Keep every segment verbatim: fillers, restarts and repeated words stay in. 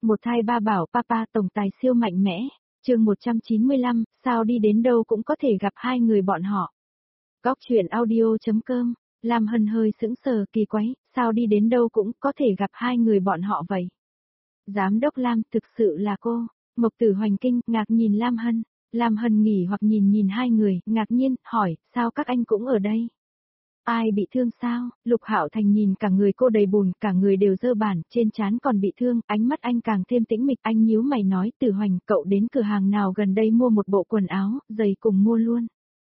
Một thai ba bảo papa tổng tài siêu mạnh mẽ, chương một trăm chín mươi lăm, sao đi đến đâu cũng có thể gặp hai người bọn họ. Góc truyện audio.com, Lam Hân hơi sững sờ kỳ quái, sao đi đến đâu cũng có thể gặp hai người bọn họ vậy. Giám đốc Lam thực sự là cô, Mộc Tử Hoành kinh, ngạc nhìn Lam Hân, Lam Hân nghỉ hoặc nhìn nhìn hai người, ngạc nhiên, hỏi, sao các anh cũng ở đây? Ai bị thương sao? Lục Hạo Thành nhìn cả người cô đầy bùn, cả người đều dơ bẩn, trên trán còn bị thương, ánh mắt anh càng thêm tĩnh mịch, anh nhíu mày nói, Tử Hoành, cậu đến cửa hàng nào gần đây mua một bộ quần áo, giày cùng mua luôn.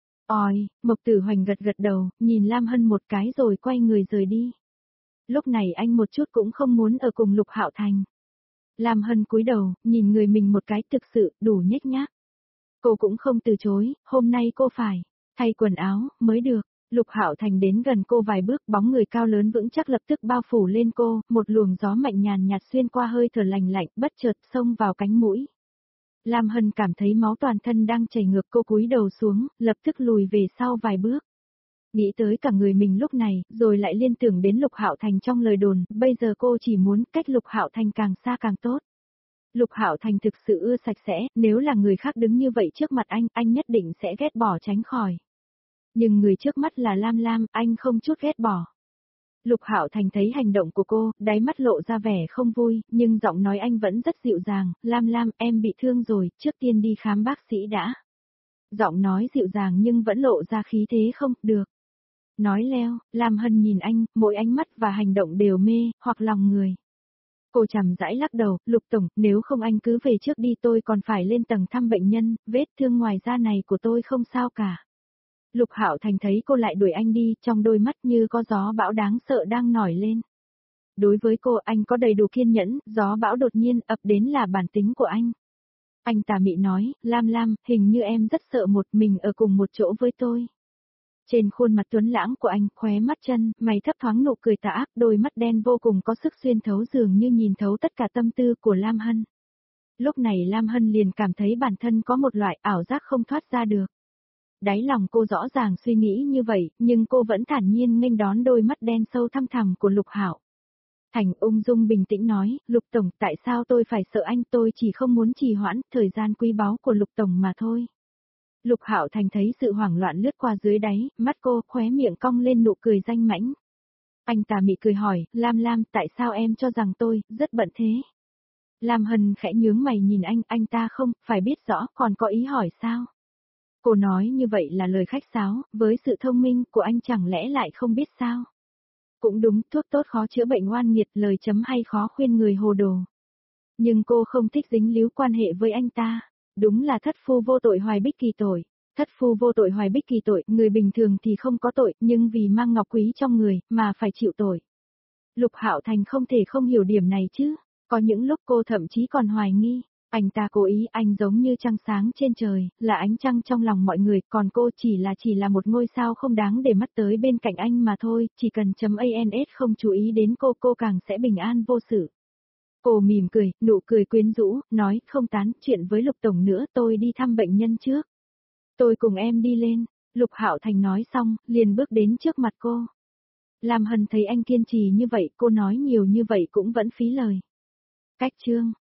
Ôi, Mộc Tử Hoành gật gật đầu, nhìn Lam Hân một cái rồi quay người rời đi. Lúc này anh một chút cũng không muốn ở cùng Lục Hạo Thành. Lam Hân cúi đầu, nhìn người mình một cái thực sự, đủ nhếch nhác. Cô cũng không từ chối, hôm nay cô phải thay quần áo, mới được. Lục Hạo Thành đến gần cô vài bước, bóng người cao lớn vững chắc lập tức bao phủ lên cô, một luồng gió mạnh nhàn nhạt xuyên qua hơi thở lành lạnh, bất chợt xông vào cánh mũi. Lam Hân cảm thấy máu toàn thân đang chảy ngược, cô cúi đầu xuống, lập tức lùi về sau vài bước. Nghĩ tới cả người mình lúc này, rồi lại liên tưởng đến Lục Hạo Thành trong lời đồn, bây giờ cô chỉ muốn cách Lục Hạo Thành càng xa càng tốt. Lục Hạo Thành thực sự ưa sạch sẽ, nếu là người khác đứng như vậy trước mặt anh, anh nhất định sẽ ghét bỏ tránh khỏi. Nhưng người trước mắt là Lam Lam, anh không chút ghét bỏ. Lục Hạo Thành thấy hành động của cô, đáy mắt lộ ra vẻ không vui, nhưng giọng nói anh vẫn rất dịu dàng, Lam Lam, em bị thương rồi, trước tiên đi khám bác sĩ đã. Giọng nói dịu dàng nhưng vẫn lộ ra khí thế không, được. Nói leo, Lam Hân nhìn anh, mỗi ánh mắt và hành động đều mê, hoặc lòng người. Cô chằm rãi lắc đầu, Lục Tổng, nếu không anh cứ về trước đi, tôi còn phải lên tầng thăm bệnh nhân, vết thương ngoài da này của tôi không sao cả. Lục Hạo Thành thấy cô lại đuổi anh đi, trong đôi mắt như có gió bão đáng sợ đang nổi lên. Đối với cô anh có đầy đủ kiên nhẫn, gió bão đột nhiên ập đến là bản tính của anh. Anh tà mị nói, Lam Lam, hình như em rất sợ một mình ở cùng một chỗ với tôi. Trên khuôn mặt tuấn lãng của anh, khóe mắt chân, mày thấp thoáng nụ cười tà ác, đôi mắt đen vô cùng có sức xuyên thấu dường như nhìn thấu tất cả tâm tư của Lam Hân. Lúc này Lam Hân liền cảm thấy bản thân có một loại ảo giác không thoát ra được. Đáy lòng cô rõ ràng suy nghĩ như vậy, nhưng cô vẫn thản nhiên nghênh đón đôi mắt đen sâu thăm thẳm của Lục Hạo Thành. Ung dung bình tĩnh nói, Lục Tổng, tại sao tôi phải sợ anh, tôi chỉ không muốn trì hoãn thời gian quý báu của Lục Tổng mà thôi. Lục Hạo Thành thấy sự hoảng loạn lướt qua dưới đáy, mắt cô khóe miệng cong lên nụ cười danh mãnh. Anh tà mị cười hỏi, Lam Lam, tại sao em cho rằng tôi rất bận thế? Lam Hân khẽ nhướng mày nhìn anh, anh ta không, phải biết rõ, còn có ý hỏi sao? Cô nói như vậy là lời khách sáo, với sự thông minh của anh chẳng lẽ lại không biết sao? Cũng đúng, thuốc tốt khó chữa bệnh oan nghiệt, lời chấm hay khó khuyên người hồ đồ. Nhưng cô không thích dính líu quan hệ với anh ta. Đúng là thất phu vô tội hoài bích kỳ tội. Thất phu vô tội hoài bích kỳ tội, người bình thường thì không có tội, nhưng vì mang ngọc quý trong người, mà phải chịu tội. Lục Hạo Thành không thể không hiểu điểm này chứ. Có những lúc cô thậm chí còn hoài nghi. Anh ta cố ý, anh giống như trăng sáng trên trời, là ánh trăng trong lòng mọi người, còn cô chỉ là chỉ là một ngôi sao không đáng để mắt tới bên cạnh anh mà thôi, chỉ cần chấm ans không chú ý đến cô, cô càng sẽ bình an vô sự. Cô mỉm cười, nụ cười quyến rũ, nói, không tán chuyện với Lục Tổng nữa, tôi đi thăm bệnh nhân trước. Tôi cùng em đi lên. Lục Hạo Thành nói xong, liền bước đến trước mặt cô. Lam Hân thấy anh kiên trì như vậy, cô nói nhiều như vậy cũng vẫn phí lời. Cách chương